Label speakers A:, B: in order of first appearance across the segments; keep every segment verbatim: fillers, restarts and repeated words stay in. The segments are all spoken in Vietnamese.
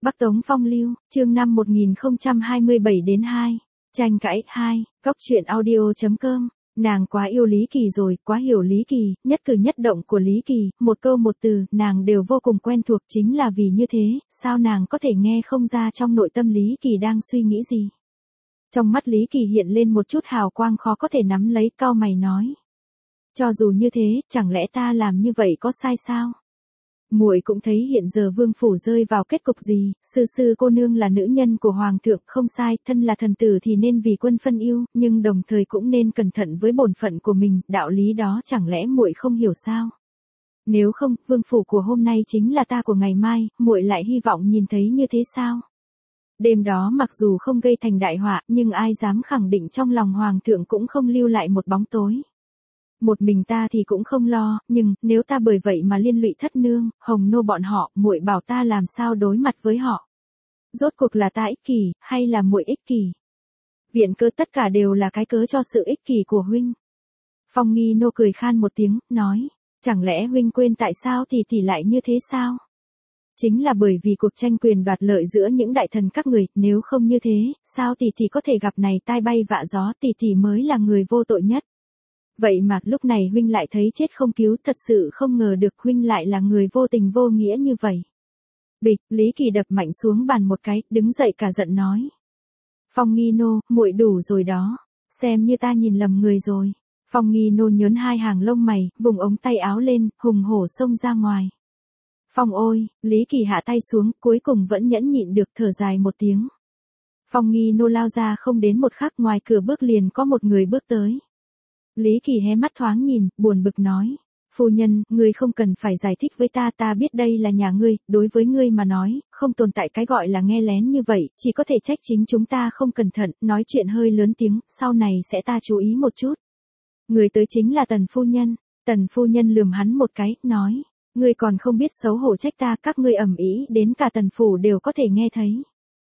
A: Bắc Tống Phong Lưu, chương năm một nghìn không trăm hai mươi bảy đến hai. Tranh cãi hai, Cóc truyện audio chấm com. Nàng quá yêu Lý Kỳ rồi, quá hiểu Lý Kỳ, nhất cử nhất động của Lý Kỳ, một câu một từ, nàng đều vô cùng quen thuộc, chính là vì như thế, sao nàng có thể nghe không ra trong nội tâm Lý Kỳ đang suy nghĩ gì. Trong mắt Lý Kỳ hiện lên một chút hào quang khó có thể nắm lấy, cau mày nói. Cho dù như thế, chẳng lẽ ta làm như vậy có sai sao? Muội cũng thấy hiện giờ vương phủ rơi vào kết cục gì, sư sư cô nương là nữ nhân của hoàng thượng, không sai, thân là thần tử thì nên vì quân phân yêu, nhưng đồng thời cũng nên cẩn thận với bổn phận của mình, đạo lý đó chẳng lẽ muội không hiểu sao? Nếu không, vương phủ của hôm nay chính là ta của ngày mai, muội lại hy vọng nhìn thấy như thế sao? Đêm đó mặc dù không gây thành đại họa, nhưng ai dám khẳng định trong lòng hoàng thượng cũng không lưu lại một bóng tối. Một mình ta thì cũng không lo, nhưng nếu ta bởi vậy mà liên lụy Thất nương, Hồng nô bọn họ, muội bảo ta làm sao đối mặt với họ? Rốt cuộc là ta ích kỷ, hay là muội ích kỷ? Viện cớ tất cả đều là cái cớ cho sự ích kỷ của huynh. Phong Nghi nô cười khan một tiếng, nói, chẳng lẽ huynh quên tại sao tỷ tỷ lại như thế sao? Chính là bởi vì cuộc tranh quyền đoạt lợi giữa những đại thần các người, nếu không như thế, sao tỷ tỷ có thể gặp này tai bay vạ gió, tỷ tỷ mới là người vô tội nhất. Vậy mà lúc này huynh lại thấy chết không cứu, thật sự không ngờ được huynh lại là người vô tình vô nghĩa như vậy. Bịch, Lý Kỳ đập mạnh xuống bàn một cái, đứng dậy cả giận nói. Phong Nghi nô, muội đủ rồi đó, xem như ta nhìn lầm người rồi. Phong Nghi nô nhớn hai hàng lông mày, vùng ống tay áo lên, hùng hổ xông ra ngoài. Phong ôi, Lý Kỳ hạ tay xuống, cuối cùng vẫn nhẫn nhịn được, thở dài một tiếng. Phong Nghi nô lao ra không đến một khắc, ngoài cửa bước liền có một người bước tới. Lý Kỳ hé mắt thoáng nhìn, buồn bực nói. Phu nhân, ngươi không cần phải giải thích với ta, ta biết đây là nhà ngươi, đối với ngươi mà nói, không tồn tại cái gọi là nghe lén như vậy, chỉ có thể trách chính chúng ta không cẩn thận, nói chuyện hơi lớn tiếng, sau này sẽ ta chú ý một chút. Người tới chính là Tần phu nhân. Tần phu nhân lườm hắn một cái, nói. Ngươi còn không biết xấu hổ trách ta, các ngươi ầm ĩ đến cả Tần phủ đều có thể nghe thấy.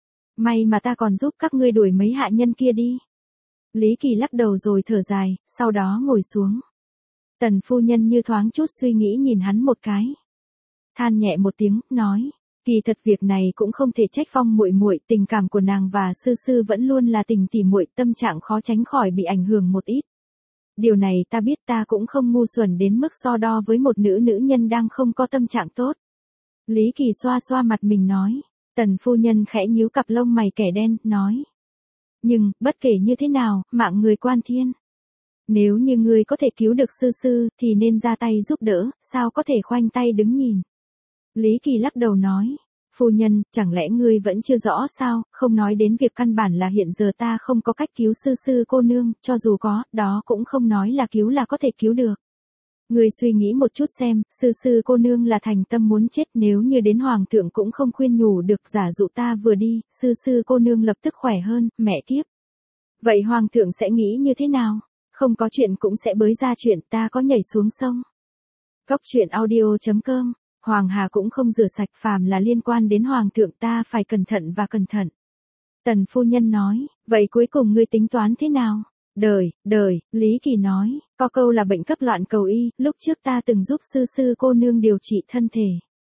A: May mà ta còn giúp các ngươi đuổi mấy hạ nhân kia đi. Lý Kỳ lắc đầu rồi thở dài, sau đó ngồi xuống. Tần phu nhân như thoáng chút suy nghĩ nhìn hắn một cái. Than nhẹ một tiếng, nói, kỳ thật việc này cũng không thể trách Phong muội muội, tình cảm của nàng và sư sư vẫn luôn là tình tỉ muội, tâm trạng khó tránh khỏi bị ảnh hưởng một ít. Điều này ta biết, ta cũng không ngu xuẩn đến mức so đo với một nữ nữ nhân đang không có tâm trạng tốt. Lý Kỳ xoa xoa mặt mình nói. Tần phu nhân khẽ nhíu cặp lông mày kẻ đen, nói. Nhưng, bất kể như thế nào, mạng người quan thiên. Nếu như ngươi có thể cứu được sư sư, thì nên ra tay giúp đỡ, sao có thể khoanh tay đứng nhìn. Lý Kỳ lắc đầu nói. Phu nhân, chẳng lẽ ngươi vẫn chưa rõ sao, không nói đến việc căn bản là hiện giờ ta không có cách cứu sư sư cô nương, cho dù có, đó cũng không nói là cứu là có thể cứu được. Ngươi suy nghĩ một chút xem, sư sư cô nương là thành tâm muốn chết, nếu như đến hoàng thượng cũng không khuyên nhủ được, giả dụ ta vừa đi, sư sư cô nương lập tức khỏe hơn, mẹ kiếp. Vậy hoàng thượng sẽ nghĩ như thế nào? Không có chuyện cũng sẽ bới ra chuyện, ta có nhảy xuống sông. Cóc truyện audio chấm com. Hoàng hà cũng không rửa sạch, phàm là liên quan đến hoàng thượng ta phải cẩn thận và cẩn thận. Tần phu nhân nói, vậy cuối cùng ngươi tính toán thế nào? Đời, đời, Lý Kỳ nói, có câu là bệnh cấp loạn cầu y, lúc trước ta từng giúp sư sư cô nương điều trị thân thể.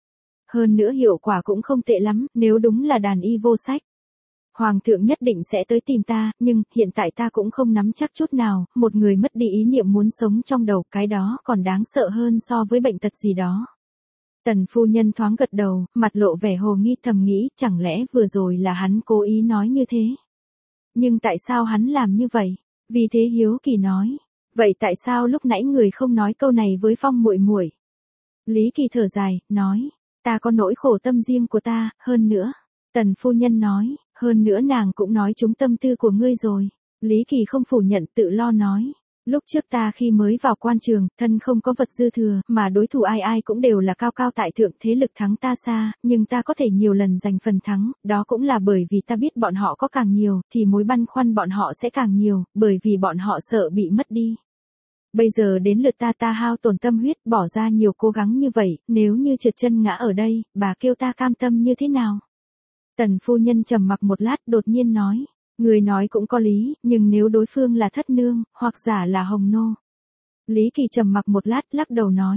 A: Hơn nữa hiệu quả cũng không tệ lắm, nếu đúng là đàn y vô sách. Hoàng thượng nhất định sẽ tới tìm ta, nhưng hiện tại ta cũng không nắm chắc chút nào, một người mất đi ý niệm muốn sống trong đầu, cái đó còn đáng sợ hơn so với bệnh tật gì đó. Tần phu nhân thoáng gật đầu, mặt lộ vẻ hồ nghi, thầm nghĩ, chẳng lẽ vừa rồi là hắn cố ý nói như thế. Nhưng tại sao hắn làm như vậy? Vì thế hiếu kỳ nói, vậy tại sao lúc nãy người không nói câu này với Phong muội muội? Lý Kỳ thở dài, nói, ta có nỗi khổ tâm riêng của ta, hơn nữa. Tần phu nhân nói, hơn nữa nàng cũng nói trúng tâm tư của ngươi rồi. Lý Kỳ không phủ nhận, tự lo nói. Lúc trước ta khi mới vào quan trường, thân không có vật dư thừa, mà đối thủ ai ai cũng đều là cao cao tại thượng, thế lực thắng ta xa, nhưng ta có thể nhiều lần giành phần thắng, đó cũng là bởi vì ta biết bọn họ có càng nhiều, thì mối băn khoăn bọn họ sẽ càng nhiều, bởi vì bọn họ sợ bị mất đi. Bây giờ đến lượt ta ta hao tổn tâm huyết, bỏ ra nhiều cố gắng như vậy, nếu như trượt chân ngã ở đây, bà kêu ta cam tâm như thế nào? Tần phu nhân trầm mặc một lát, đột nhiên nói. Người nói cũng có lý, nhưng nếu đối phương là Thất nương, hoặc giả là Hồng nô. Lý Kỳ trầm mặc một lát, lắc đầu nói.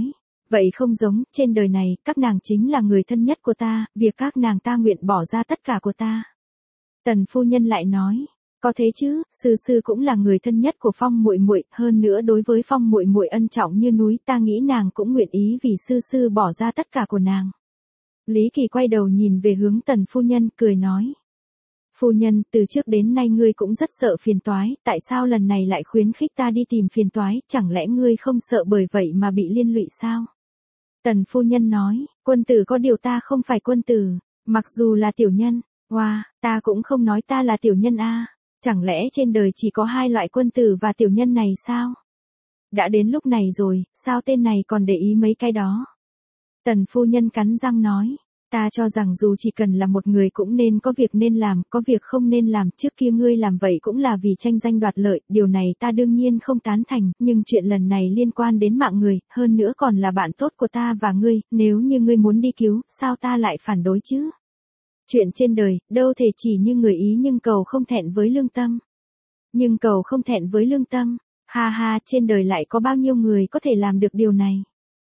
A: Vậy không giống, trên đời này, các nàng chính là người thân nhất của ta, việc các nàng ta nguyện bỏ ra tất cả của ta. Tần phu nhân lại nói, có thế chứ, sư sư cũng là người thân nhất của Phong muội muội, hơn nữa đối với Phong muội muội ân trọng như núi, ta nghĩ nàng cũng nguyện ý vì sư sư bỏ ra tất cả của nàng. Lý Kỳ quay đầu nhìn về hướng Tần phu nhân, cười nói. Phu nhân, từ trước đến nay ngươi cũng rất sợ phiền toái, tại sao lần này lại khuyến khích ta đi tìm phiền toái, chẳng lẽ ngươi không sợ bởi vậy mà bị liên lụy sao? Tần phu nhân nói, quân tử có điều ta không phải quân tử, mặc dù là tiểu nhân, wow, ta cũng không nói ta là tiểu nhân a, chẳng lẽ trên đời chỉ có hai loại quân tử và tiểu nhân này sao? Đã đến lúc này rồi, sao tên này còn để ý mấy cái đó? Tần phu nhân cắn răng nói, ta cho rằng dù chỉ cần là một người cũng nên có việc nên làm, có việc không nên làm, trước kia ngươi làm vậy cũng là vì tranh danh đoạt lợi, điều này ta đương nhiên không tán thành, nhưng chuyện lần này liên quan đến mạng người, hơn nữa còn là bạn tốt của ta và ngươi, nếu như ngươi muốn đi cứu, sao ta lại phản đối chứ? Chuyện trên đời, đâu thể chỉ như người ý nhưng cầu không thẹn với lương tâm. Nhưng cầu không thẹn với lương tâm, ha ha, trên đời lại có bao nhiêu người có thể làm được điều này?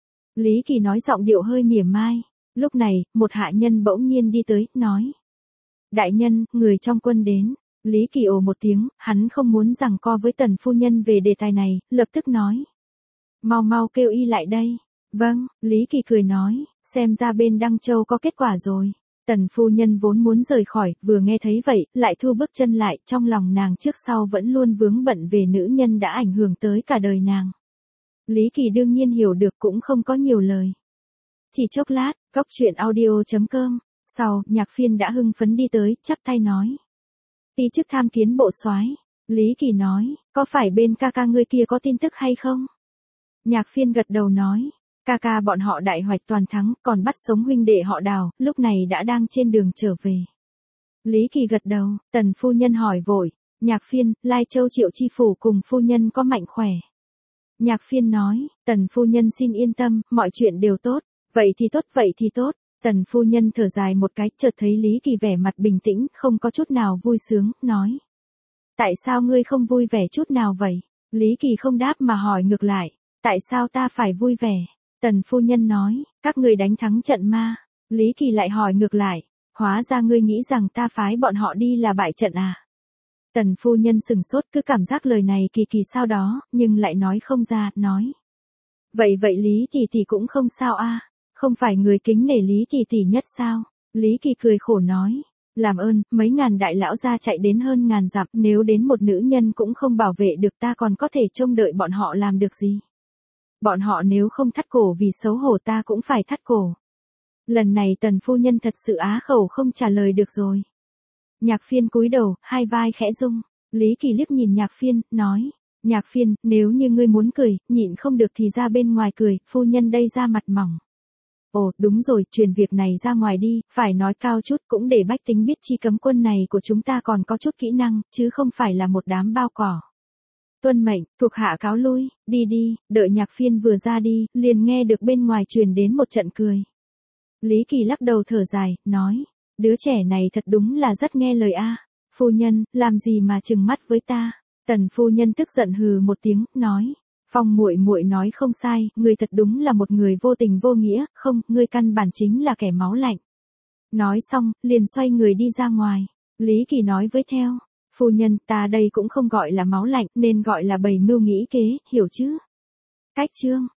A: Lý Kỳ nói giọng điệu hơi mỉa mai. Lúc này, một hạ nhân bỗng nhiên đi tới, nói. Đại nhân, người trong quân đến. Lý Kỳ ồ một tiếng, hắn không muốn giằng co với Tần phu nhân về đề tài này, lập tức nói. Mau mau kêu y lại đây. Vâng, Lý Kỳ cười nói, xem ra bên Đăng Châu có kết quả rồi. Tần phu nhân vốn muốn rời khỏi, vừa nghe thấy vậy, lại thu bước chân lại, trong lòng nàng trước sau vẫn luôn vướng bận về nữ nhân đã ảnh hưởng tới cả đời nàng. Lý Kỳ đương nhiên hiểu được cũng không có nhiều lời. Chỉ chốc lát, góc truyện audio.com, sau, Nhạc Phiên đã hưng phấn đi tới, chắp tay nói. Ti chức tham kiến bộ soái. Lý Kỳ nói, có phải bên ca ca ngươi kia có tin tức hay không? Nhạc Phiên gật đầu nói, ca ca bọn họ đại hoạch toàn thắng, còn bắt sống huynh đệ họ Đào, lúc này đã đang trên đường trở về. Lý Kỳ gật đầu, Tần phu nhân hỏi vội, Nhạc Phiên, Lai Châu Triệu chi phủ cùng phu nhân có mạnh khỏe? Nhạc Phiên nói, Tần phu nhân xin yên tâm, mọi chuyện đều tốt. Vậy thì tốt, vậy thì tốt. Tần phu nhân thở dài một cái, chợt thấy Lý Kỳ vẻ mặt bình tĩnh, không có chút nào vui sướng, nói. Tại sao ngươi không vui vẻ chút nào vậy? Lý Kỳ không đáp mà hỏi ngược lại. Tại sao ta phải vui vẻ? Tần phu nhân nói, các ngươi đánh thắng trận ma. Lý Kỳ lại hỏi ngược lại. Hóa ra ngươi nghĩ rằng ta phái bọn họ đi là bại trận à? Tần phu nhân sừng sốt, cứ cảm giác lời này kỳ kỳ sao đó, nhưng lại nói không ra, nói. Vậy vậy Lý tỷ tỷ cũng không sao a, không phải người kính nể Lý tỷ tỷ nhất sao? Lý Kỳ cười khổ nói, làm ơn, mấy ngàn đại lão gia chạy đến hơn ngàn dặm, nếu đến một nữ nhân cũng không bảo vệ được ta còn có thể trông đợi bọn họ làm được gì? Bọn họ nếu không thắt cổ vì xấu hổ ta cũng phải thắt cổ. Lần này Tần phu nhân thật sự á khẩu không trả lời được rồi. Nhạc Phiên cúi đầu, hai vai khẽ rung. Lý Kỳ liếc nhìn Nhạc Phiên, nói. Nhạc Phiên, nếu như ngươi muốn cười, nhịn không được thì ra bên ngoài cười, phu nhân đây ra mặt mỏng. Ồ, đúng rồi, truyền việc này ra ngoài đi, phải nói cao chút cũng để bách tính biết chi cấm quân này của chúng ta còn có chút kỹ năng, chứ không phải là một đám bao cỏ. Tuân mệnh, thuộc hạ cáo lui, đi đi, đợi Nhạc Phiên vừa ra đi, liền nghe được bên ngoài truyền đến một trận cười. Lý Kỳ lắc đầu thở dài, nói, đứa trẻ này thật đúng là rất nghe lời a. Phu nhân, làm gì mà trừng mắt với ta? Tần phu nhân tức giận hừ một tiếng, nói, Phong muội muội nói không sai, ngươi thật đúng là một người vô tình vô nghĩa, không, ngươi căn bản chính là kẻ máu lạnh. Nói xong, liền xoay người đi ra ngoài. Lý Kỳ nói với theo, phu nhân, ta đây cũng không gọi là máu lạnh, nên gọi là bầy mưu nghĩ kế, hiểu chứ? Cách chương